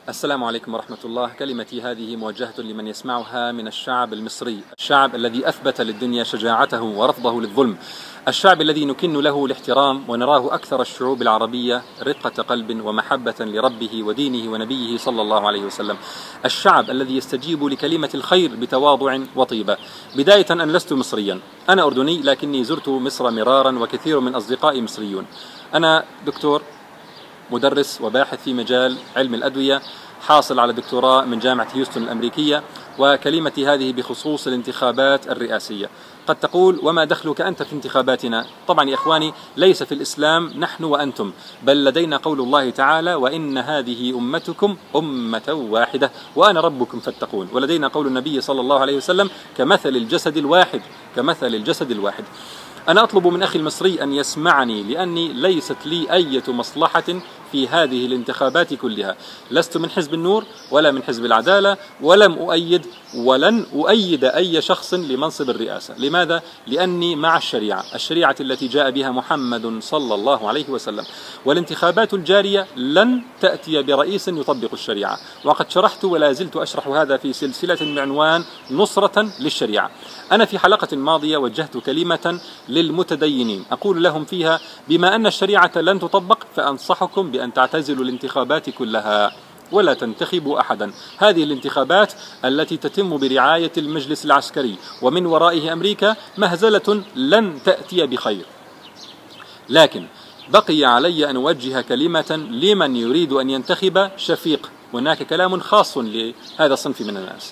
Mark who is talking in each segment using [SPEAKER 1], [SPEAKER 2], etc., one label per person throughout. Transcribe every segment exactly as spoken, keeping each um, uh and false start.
[SPEAKER 1] السلام عليكم ورحمة الله. كلمتي هذه موجهة لمن يسمعها من الشعب المصري، الشعب الذي أثبت للدنيا شجاعته ورفضه للظلم، الشعب الذي نكن له الاحترام ونراه أكثر الشعوب العربية رقة قلب ومحبة لربه ودينه ونبيه صلى الله عليه وسلم، الشعب الذي يستجيب لكلمة الخير بتواضع وطيبة. بداية أن لست مصريا، أنا أردني، لكني زرت مصر مرارا وكثير من أصدقائي مصريون. أنا دكتور مدرس وباحث في مجال علم الأدوية، حاصل على دكتوراه من جامعة هيوستن الأمريكية، وكلمتي هذه بخصوص الانتخابات الرئاسية. قد تقول: وما دخلك أنت في انتخاباتنا؟ طبعا يا إخواني، ليس في الإسلام نحن وأنتم، بل لدينا قول الله تعالى: وإن هذه أمتكم أمة واحدة وأنا ربكم فاتقون. ولدينا قول النبي صلى الله عليه وسلم: كمثل الجسد الواحد كمثل الجسد الواحد. أنا أطلب من أخي المصري أن يسمعني، لأني ليست لي أي مصلحة في هذه الانتخابات كلها. لست من حزب النور ولا من حزب العدالة، ولم أؤيد ولن أؤيد أي شخص لمنصب الرئاسة. لماذا؟ لأني مع الشريعة، الشريعة التي جاء بها محمد صلى الله عليه وسلم. والانتخابات الجارية لن تأتي برئيس يطبق الشريعة، وقد شرحت ولا زلت أشرح هذا في سلسلة بعنوان نصرة للشريعة. أنا في حلقة ماضية وجهت كلمة للمتدينين أقول لهم فيها: بما أن الشريعة لن تطبق، فأنصحكم بأن تعتزلوا الانتخابات كلها ولا تنتخبوا أحدا. هذه الانتخابات التي تتم برعاية المجلس العسكري ومن ورائه أمريكا مهزلة لن تأتي بخير. لكن بقي علي أن أوجه كلمة لمن يريد أن ينتخب شفيق. هناك كلام خاص لهذا الصنف من الناس،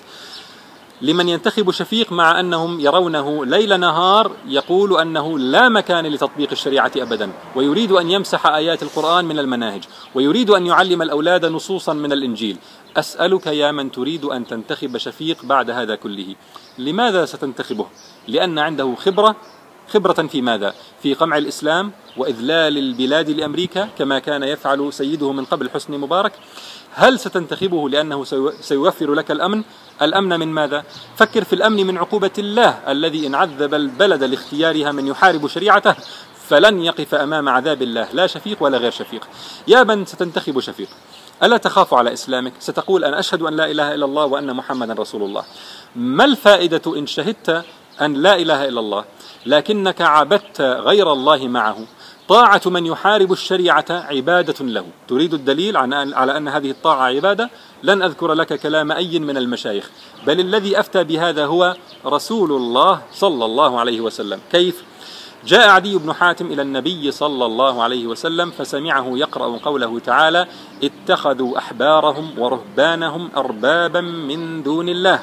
[SPEAKER 1] لمن ينتخب شفيق مع أنهم يرونه ليل نهار يقول أنه لا مكان لتطبيق الشريعة أبدا، ويريد أن يمسح آيات القرآن من المناهج، ويريد أن يعلم الأولاد نصوصا من الإنجيل. أسألك يا من تريد أن تنتخب شفيق بعد هذا كله، لماذا ستنتخبه؟ لأن عنده خبرة خبرة في ماذا؟ في قمع الإسلام وإذلال البلاد لأمريكا كما كان يفعل سيده من قبل حسني مبارك؟ هل ستنتخبه لأنه سيوفر لك الأمن؟ الأمن من ماذا؟ فكر في الأمن من عقوبة الله الذي إن عذب البلد لاختيارها من يحارب شريعته فلن يقف أمام عذاب الله، لا شفيق ولا غير شفيق. يا من ستنتخب شفيق، ألا تخاف على إسلامك؟ ستقول: أنا أشهد أن لا إله إلا الله وأن محمدا رسول الله. ما الفائدة إن شهدت أن لا إله إلا الله لكنك عبدت غير الله معه؟ طاعة من يحارب الشريعة عبادة له. تريد الدليل على أن هذه الطاعة عبادة؟ لن أذكر لك كلام أي من المشايخ، بل الذي أفتى بهذا هو رسول الله صلى الله عليه وسلم. كيف؟ جاء عدي بن حاتم إلى النبي صلى الله عليه وسلم فسمعه يقرأ قوله تعالى: اتخذوا أحبارهم ورهبانهم أربابا من دون الله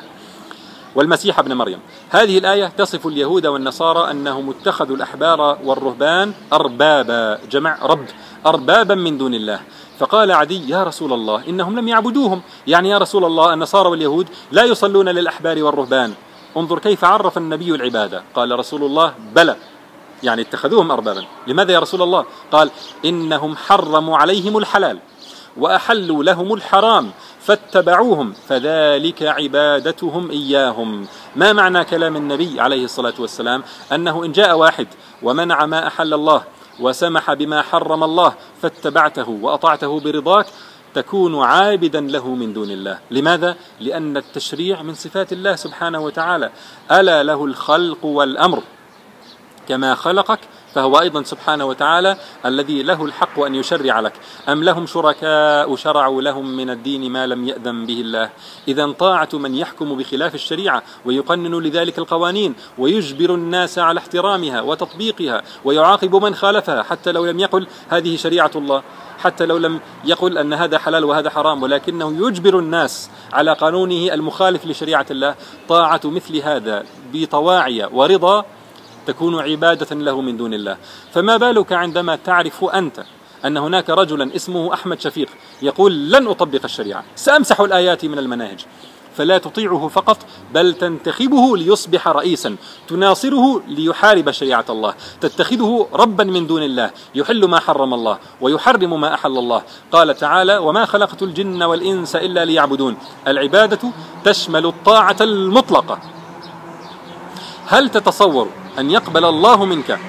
[SPEAKER 1] والمسيح ابن مريم. هذه الآية تصف اليهود والنصارى أنهم اتخذوا الأحبار والرهبان أربابا، جمع رب، أربابا من دون الله. فقال عدي: يا رسول الله، إنهم لم يعبدوهم. يعني يا رسول الله، النصارى واليهود لا يصلون للأحبار والرهبان. انظر كيف عرف النبي العبادة. قال رسول الله: بلى، يعني اتخذوهم أربابا. لماذا يا رسول الله؟ قال: إنهم حرموا عليهم الحلال وأحلوا لهم الحرام فاتبعوهم فذلك عبادتهم إياهم. ما معنى كلام النبي عليه الصلاة والسلام؟ أنه إن جاء واحد ومنع ما أحل الله وسمح بما حرم الله فاتبعته وأطعته برضاك تكون عابدا له من دون الله. لماذا؟ لأن التشريع من صفات الله سبحانه وتعالى. ألا له الخلق والأمر، كما خلقك فهو أيضا سبحانه وتعالى الذي له الحق أن يشرع لك. أم لهم شركاء شرعوا لهم من الدين ما لم يأذن به الله؟ إذا طاعة من يحكم بخلاف الشريعة ويقنن لذلك القوانين ويجبر الناس على احترامها وتطبيقها ويعاقب من خالفها، حتى لو لم يقل هذه شريعة الله، حتى لو لم يقل أن هذا حلال وهذا حرام، ولكنه يجبر الناس على قانونه المخالف لشريعة الله. طاعة مثل هذا بطواعية ورضا تكون عبادة له من دون الله. فما بالك عندما تعرف أنت أن هناك رجلا اسمه أحمد شفيق يقول: لن أطبق الشريعة، سأمسح الآيات من المناهج. فلا تطيعه فقط، بل تنتخبه ليصبح رئيسا، تناصره ليحارب شريعة الله، تتخذه ربا من دون الله، يحل ما حرم الله ويحرم ما أحل الله. قال تعالى: وما خلقت الجن والإنس إلا ليعبدون. العبادة تشمل الطاعة المطلقة. هل تتصور أن يقبل الله منك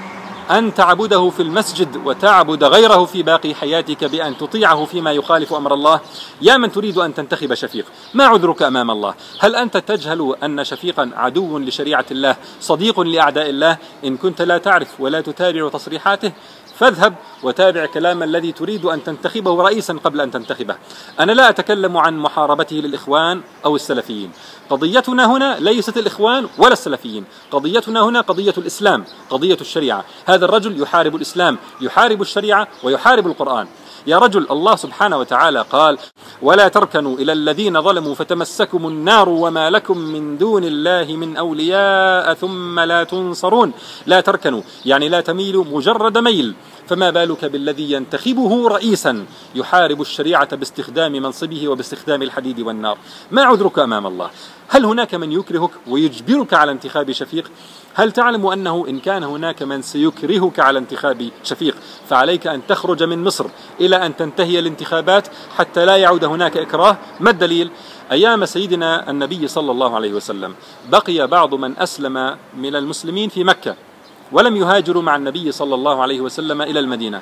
[SPEAKER 1] أن تعبده في المسجد وتعبد غيره في باقي حياتك بأن تطيعه فيما يخالف أمر الله؟ يا من تريد أن تنتخب شفيق، ما عذرك أمام الله؟ هل أنت تجهل أن شفيقا عدو لشريعة الله صديق لأعداء الله؟ إن كنت لا تعرف ولا تتابع تصريحاته فاذهب وتابع كلام الذي تريد أن تنتخبه رئيسا قبل أن تنتخبه. أنا لا أتكلم عن محاربته للإخوان أو السلفيين، قضيتنا هنا ليست الإخوان ولا السلفيين، قضيتنا هنا قضية الإسلام، قضية الشريعة. هذا الرجل يحارب الإسلام، يحارب الشريعة ويحارب القرآن. يا رجل، الله سبحانه وتعالى قال: ولا تركنوا إلى الذين ظلموا فتمسكم النار وما لكم من دون الله من أولياء ثم لا تنصرون. لا تركنوا يعني لا تميلوا مجرد ميل، فما بالك بالذي ينتخبه رئيسا يحارب الشريعة باستخدام منصبه وباستخدام الحديد والنار؟ ما عذرك أمام الله؟ هل هناك من يكرهك ويجبرك على انتخاب شفيق؟ هل تعلم أنه إن كان هناك من سيكرهك على انتخاب شفيق فعليك أن تخرج من مصر إلى أن تنتهي الانتخابات حتى لا يعود هناك إكراه؟ ما الدليل؟ أيام سيدنا النبي صلى الله عليه وسلم بقي بعض من أسلم من المسلمين في مكة ولم يهاجروا مع النبي صلى الله عليه وسلم إلى المدينة،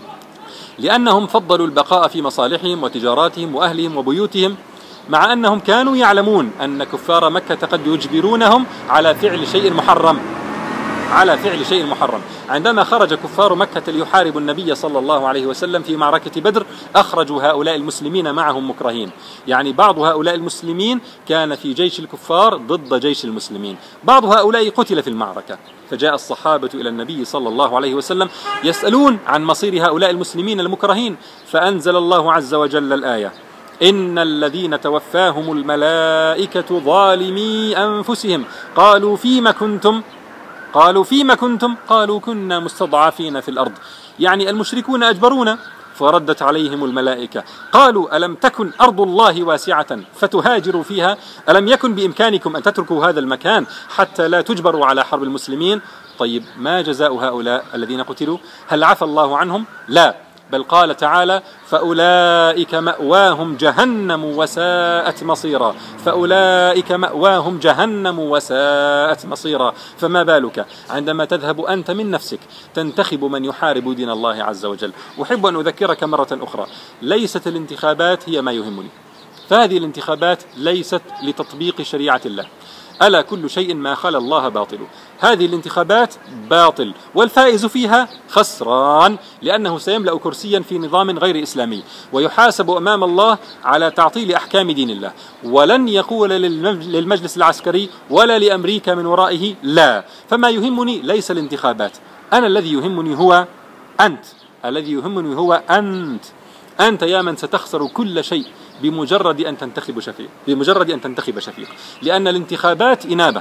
[SPEAKER 1] لأنهم فضلوا البقاء في مصالحهم وتجاراتهم وأهلهم وبيوتهم، مع أنهم كانوا يعلمون أن كفار مكة قد يجبرونهم على فعل شيء محرم على فعل شيء محرم. عندما خرج كفار مكة ليحاربوا النبي صلى الله عليه وسلم في معركة بدر أخرجوا هؤلاء المسلمين معهم مكرهين، يعني بعض هؤلاء المسلمين كان في جيش الكفار ضد جيش المسلمين، بعض هؤلاء قتل في المعركة. فجاء الصحابة إلى النبي صلى الله عليه وسلم يسألون عن مصير هؤلاء المسلمين المكرهين، فأنزل الله عز وجل الآية: إن الذين توفاهم الملائكة ظالمي أنفسهم قالوا فيما كنتم قالوا فيما كنتم قالوا كنا مستضعفين في الأرض، يعني المشركون أجبرونا. فردت عليهم الملائكة قالوا: ألم تكن أرض الله واسعة فتهاجروا فيها؟ ألم يكن بإمكانكم أن تتركوا هذا المكان حتى لا تجبروا على حرب المسلمين؟ طيب، ما جزاء هؤلاء الذين قتلوا؟ هل عفى الله عنهم؟ لا، بل قال تعالى: فأولئك مأواهم جهنم وساءت مصيرا فأولئك مأواهم جهنم وساءت مصيرا. فما بالك عندما تذهب أنت من نفسك تنتخب من يحارب دين الله عز وجل؟ أحب أن أذكرك مرة أخرى، ليست الانتخابات هي ما يهمني، فهذه الانتخابات ليست لتطبيق شريعة الله. ألا كل شيء ما خلا الله باطل. هذه الانتخابات باطل، والفائز فيها خسران، لأنه سيملأ كرسيا في نظام غير إسلامي ويحاسب أمام الله على تعطيل أحكام دين الله، ولن يقول للمجلس العسكري ولا لأمريكا من ورائه لا. فما يهمني ليس الانتخابات، أنا الذي يهمني هو أنت، الذي يهمني هو أنت أنت يا من ستخسر كل شيء بمجرد أن تنتخب شفيق بمجرد أن تنتخب شفيق لأن الانتخابات إنابة،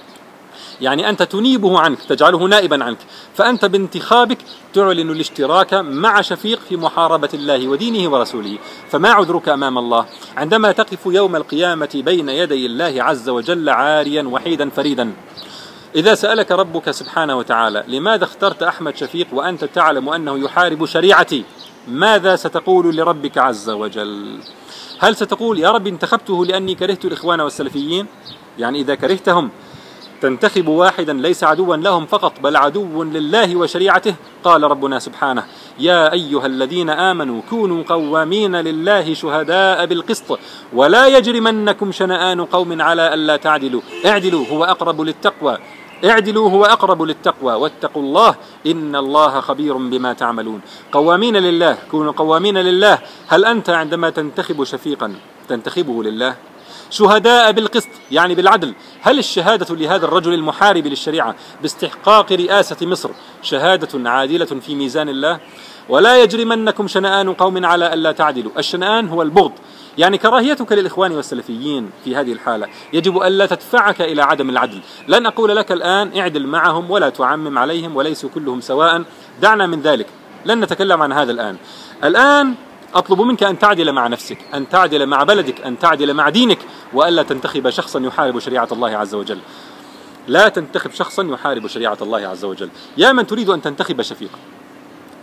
[SPEAKER 1] يعني أنت تنيبه عنك، تجعله نائبا عنك، فأنت بانتخابك تعلن الاشتراك مع شفيق في محاربة الله ودينه ورسوله. فما عذرك أمام الله عندما تقف يوم القيامة بين يدي الله عز وجل عاريا وحيدا فريدا؟ إذا سألك ربك سبحانه وتعالى: لماذا اخترت أحمد شفيق وأنت تعلم أنه يحارب شريعتي؟ ماذا ستقول لربك عز وجل؟ هل ستقول: يا رب انتخبته لأني كرهت الإخوان والسلفيين؟ يعني إذا كرهتهم تنتخب واحدا ليس عدوا لهم فقط بل عدو لله وشريعته. قال ربنا سبحانه: يا أيها الذين آمنوا كونوا قوامين لله شهداء بالقسط ولا يجرمنكم شنآن قوم على ألا تعدلوا اعدلوا هو أقرب للتقوى اعدلوا هو أقرب للتقوى واتقوا الله إن الله خبير بما تعملون. قوامين لله، كونوا قوامين لله. هل أنت عندما تنتخب شفيقا تنتخبه لله؟ شهداء بالقسط يعني بالعدل. هل الشهادة لهذا الرجل المحارب للشريعة باستحقاق رئاسة مصر شهادة عادلة في ميزان الله؟ ولا يجرمنكم شنآن قوم على ألا تعدلوا. الشنآن هو البغض، يعني كراهيتك للإخوان والسلفيين في هذه الحالة يجب ألا تدفعك إلى عدم العدل. لن أقول لك الآن اعدل معهم ولا تعمم عليهم وليسوا كلهم سواء، دعنا من ذلك، لن نتكلم عن هذا الآن. الآن أطلب منك أن تعدل مع نفسك، أن تعدل مع بلدك، أن تعدل مع دينك، وألا تنتخب شخصا يحارب شريعة الله عز وجل. لا تنتخب شخصا يحارب شريعة الله عز وجل. يا من تريد أن تنتخب شفيقا،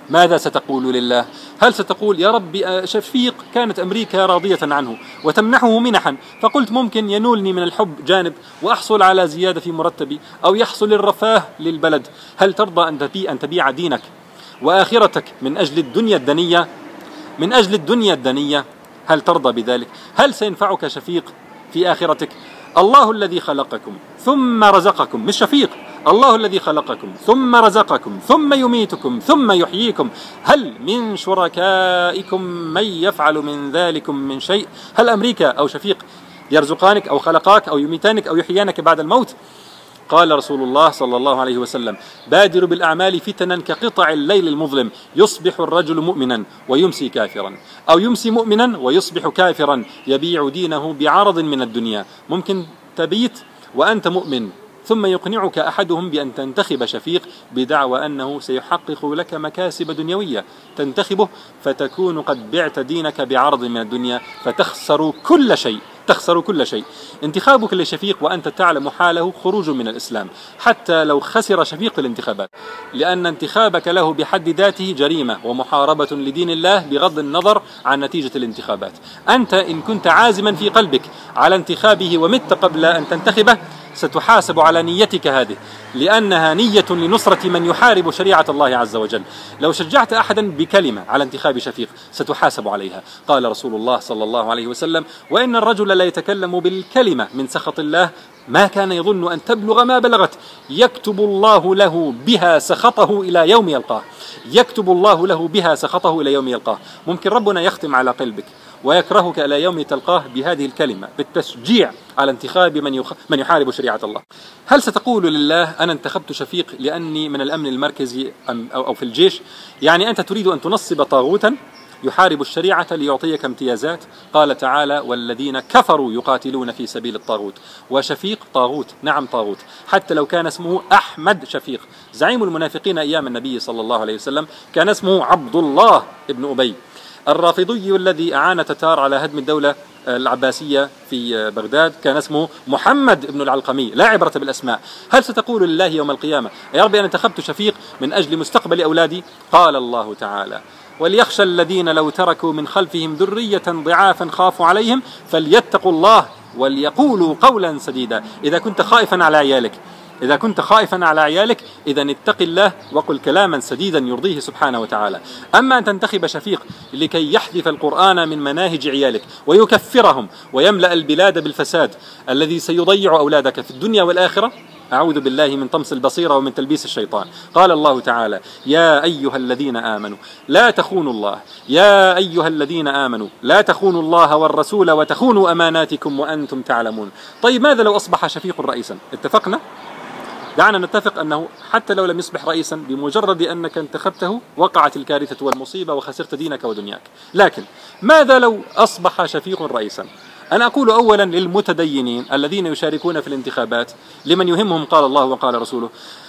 [SPEAKER 1] ماذا ستقول لله؟ هل ستقول يا رب شفيق كانت أمريكا راضية عنه وتمنحه منحا، فقلت ممكن ينولني من الحب جانب وأحصل على زيادة في مرتبي أو يحصل الرفاه للبلد. هل ترضى أن تبيع, أن تبيع دينك وآخرتك من أجل الدنيا الدنية؟ من أجل الدنيا الدنية هل ترضى بذلك؟ هل سينفعك شفيق في آخرتك؟ الله الذي خلقكم ثم رزقكم، مش شفيق، الله الذي خلقكم ثم رزقكم ثم يميتكم ثم يحييكم، هل من شركائكم من يفعل من ذلكم من شيء؟ هل أمريكا أو شفيق يرزقانك أو خلقاك أو يميتانك أو يحيانك بعد الموت؟ قال رسول الله صلى الله عليه وسلم: بادروا بالأعمال فتنا كقطع الليل المظلم، يصبح الرجل مؤمنا ويمسي كافرا، أو يمسي مؤمنا ويصبح كافرا، يبيع دينه بعرض من الدنيا. ممكن تبيت وأنت مؤمن ثم يقنعك أحدهم بأن تنتخب شفيق بدعوى أنه سيحقق لك مكاسب دنيوية، تنتخبه فتكون قد بعت دينك بعرض من الدنيا فتخسر كل شيء، تخسر كل شيء. انتخابك لشفيق وأنت تعلم حاله خروج من الإسلام، حتى لو خسر شفيق في الانتخابات، لأن انتخابك له بحد ذاته جريمة ومحاربة لدين الله بغض النظر عن نتيجة الانتخابات. أنت إن كنت عازما في قلبك على انتخابه ومت قبل أن تنتخبه ستحاسب على نيتك هذه، لأنها نية لنصرة من يحارب شريعة الله عز وجل. لو شجعت أحدا بكلمة على انتخاب شفيق ستحاسب عليها. قال رسول الله صلى الله عليه وسلم: وإن الرجل لا يتكلم بالكلمة من سخط الله ما كان يظن أن تبلغ ما بلغت، يكتب الله له بها سخطه إلى يوم يلقاه، يكتب الله له بها سخطه إلى يوم يلقاه. ممكن ربنا يختم على قلبك ويكرهك إلى يوم تلقاه بهذه الكلمة، بالتشجيع على انتخاب من, يخ... من يحارب شريعة الله. هل ستقول لله: أنا انتخبت شفيق لأني من الأمن المركزي أو في الجيش؟ يعني أنت تريد أن تنصب طاغوتا يحارب الشريعة ليعطيك امتيازات؟ قال تعالى: والذين كفروا يقاتلون في سبيل الطاغوت. وشفيق طاغوت، نعم طاغوت، حتى لو كان اسمه أحمد شفيق. زعيم المنافقين أيام النبي صلى الله عليه وسلم كان اسمه عبد الله ابن أبي. الرافضي الذي أعان تتار على هدم الدولة العباسية في بغداد كان اسمه محمد بن العلقمي. لا عبرة بالأسماء. هل ستقول لله يوم القيامة: يا رب أنا انتخبت شفيق من أجل مستقبل أولادي؟ قال الله تعالى: وليخشى الذين لو تركوا من خلفهم ذرية ضعافا خافوا عليهم فليتقوا الله وليقولوا قولا سديدا. إذا كنت خائفا على عيالك إذا كنت خائفا على عيالك إذا اتق الله وقل كلاما سديدا يرضيه سبحانه وتعالى. أما أن تنتخب شفيق لكي يحذف القرآن من مناهج عيالك ويكفرهم ويملأ البلاد بالفساد الذي سيضيع أولادك في الدنيا والآخرة، أعوذ بالله من طمس البصيرة ومن تلبيس الشيطان. قال الله تعالى: يا أيها الذين آمنوا لا تخونوا الله يا أيها الذين آمنوا لا تخونوا الله والرسول وتخونوا أماناتكم وأنتم تعلمون. طيب ماذا لو أصبح شفيق رئيسا؟ اتفقنا؟ دعنا نتفق أنه حتى لو لم يصبح رئيسا بمجرد أنك انتخبته وقعت الكارثة والمصيبة وخسرت دينك ودنياك. لكن ماذا لو أصبح شفيق رئيسا؟ أنا أقول أولا للمتدينين الذين يشاركون في الانتخابات، لمن يهمهم قال الله وقال رسوله.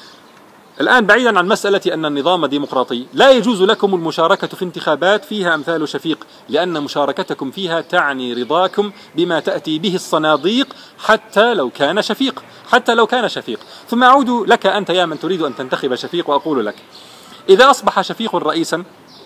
[SPEAKER 1] الآن بعيدا عن مسألة أن النظام ديمقراطي، لا يجوز لكم المشاركة في انتخابات فيها أمثال شفيق، لأن مشاركتكم فيها تعني رضاكم بما تأتي به الصناديق حتى لو كان شفيق حتى لو كان شفيق. ثم أعود لك أنت يا من تريد أن تنتخب شفيق وأقول لك: إذا أصبح شفيق رئيسا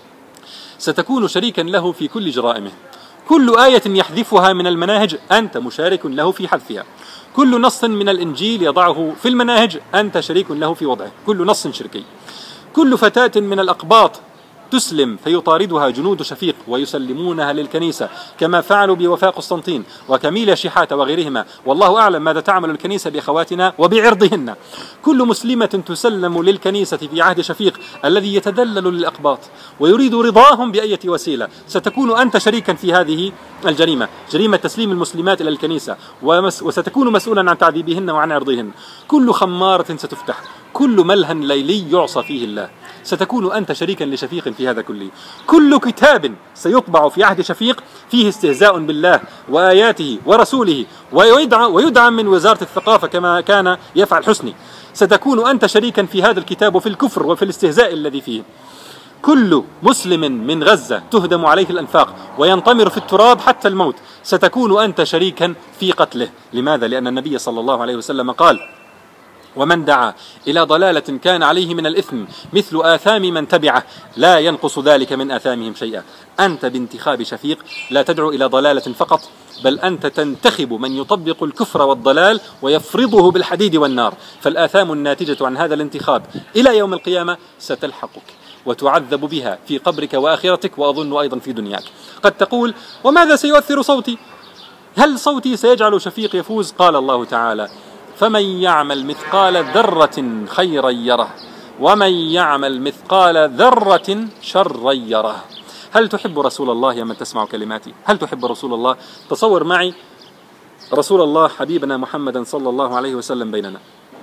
[SPEAKER 1] ستكون شريكا له في كل جرائمه. كل آية يحذفها من المناهج أنت مشارك له في حذفها. كل نص من الإنجيل يضعه في المناهج أنت شريك له في وضعه. كل نص شركي. كل فتاة من الأقباط تسلم فيطاردها جنود شفيق ويسلمونها للكنيسة، كما فعلوا بوفاء قسطنطين وكميليا شحاتة وغيرهما، والله أعلم ماذا تعمل الكنيسة بأخواتنا وبعرضهن. كل مسلمة تسلم للكنيسة في عهد شفيق الذي يتذلل للأقباط ويريد رضاهم بأية وسيلة. ستكون أنت شريكا في هذه الجريمة، جريمة تسليم المسلمات إلى الكنيسة، وستكون مسؤولا عن تعذيبهن وعن عرضهن. كل خمارة ستفتح، كل ملهى ليلي يعصى فيه الله، ستكون أنت شريكا لشفيق في هذا كله. كل كتاب سيطبع في عهد شفيق فيه استهزاء بالله وآياته ورسوله ويدعم من وزارة الثقافة كما كان يفعل حسني، ستكون أنت شريكا في هذا الكتاب وفي الكفر وفي الاستهزاء الذي فيه. كل مسلم من غزة تهدم عليه الأنفاق وينطمر في التراب حتى الموت، ستكون أنت شريكا في قتله. لماذا؟ لأن النبي صلى الله عليه وسلم قال: ومن دعا إلى ضلالة كان عليه من الإثم مثل آثام من تبعه لا ينقص ذلك من آثامهم شيئا. أنت بانتخاب شفيق لا تدعو إلى ضلالة فقط، بل أنت تنتخب من يطبق الكفر والضلال ويفرضه بالحديد والنار، فالآثام الناتجة عن هذا الانتخاب إلى يوم القيامة ستلحقك وتعذب بها في قبرك وآخرتك، وأظن أيضا في دنياك. قد تقول: وماذا سيؤثر صوتي؟ هل صوتي سيجعل شفيق يفوز؟ قال الله تعالى: فمن يعمل مثقال ذرة خيرا يره ومن يعمل مثقال ذرة شرا يره. هل تحب رسول الله يا من تسمع كلماتي؟ هل تحب رسول الله؟ تصور معي رسول الله حبيبنا محمدا صلى الله عليه وسلم بيننا،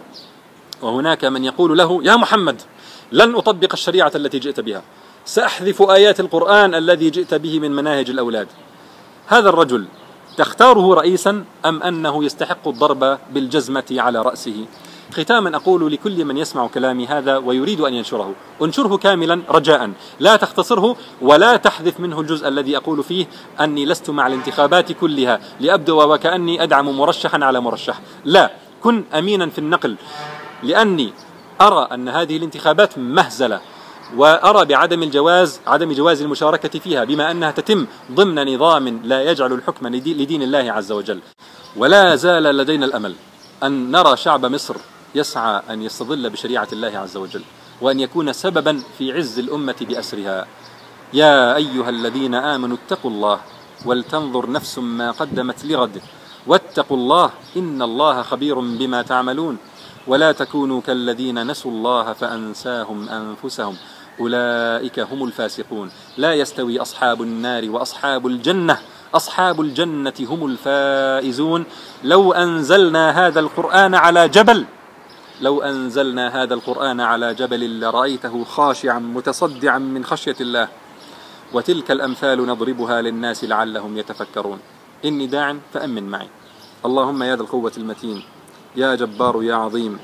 [SPEAKER 1] وهناك من يقول له: يا محمد، لن أطبق الشريعة التي جئت بها، سأحذف آيات القرآن الذي جئت به من مناهج الأولاد. هذا الرجل تختاره رئيسا أم أنه يستحق الضرب بالجزمة على رأسه؟ ختاما أقول لكل من يسمع كلامي هذا ويريد أن ينشره: انشره كاملا رجاء، لا تختصره ولا تحذف منه الجزء الذي أقول فيه أني لست مع الانتخابات كلها لأبدو وكأني أدعم مرشحا على مرشح. لا، كن أمينا في النقل، لأني أرى أن هذه الانتخابات مهزلة، وأرى بعدم الجواز عدم جواز المشاركة فيها، بما أنها تتم ضمن نظام لا يجعل الحكم لدين الله عز وجل. ولا زال لدينا الأمل أن نرى شعب مصر يسعى أن يستظل بشريعة الله عز وجل، وأن يكون سببا في عز الأمة بأسرها. يا أيها الذين آمنوا اتقوا الله ولتنظر نفس ما قدمت لغد واتقوا الله إن الله خبير بما تعملون ولا تكونوا كالذين نسوا الله فأنساهم أنفسهم أولئك هم الفاسقون. لا يستوي أصحاب النار وأصحاب الجنة، أصحاب الجنة هم الفائزون. لو أنزلنا هذا القرآن على جبل لو أنزلنا هذا القرآن على جبل لرأيته خاشعا متصدعا من خشية الله. وتلك الأمثال نضربها للناس لعلهم يتفكرون. إني داع فأمن معي. اللهم يا ذا القوة المتين، يا جبار يا عظيم،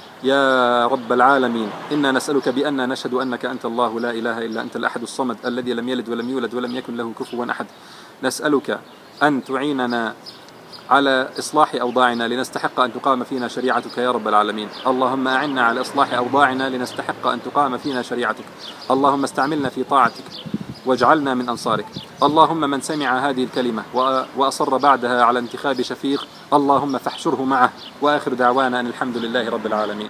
[SPEAKER 1] يا رب العالمين، إنا نسألك بأننا نشهد أنك أنت الله لا إله إلا أنت الأحد الصمد الذي لم يلد ولم يولد ولم يكن له كفوا أحد. نسألك أن تعيننا على إصلاح أوضاعنا لنستحق أن تقام فينا شريعتك يا رب العالمين. اللهم أعنا على إصلاح أوضاعنا لنستحق أن تقام فينا شريعتك. اللهم استعملنا في طاعتك واجعلنا من أنصارك. اللهم من سمع هذه الكلمة وأصر بعدها على انتخاب شفيق، اللهم فاحشره معه. وآخر دعوانا أن الحمد لله رب العالمين.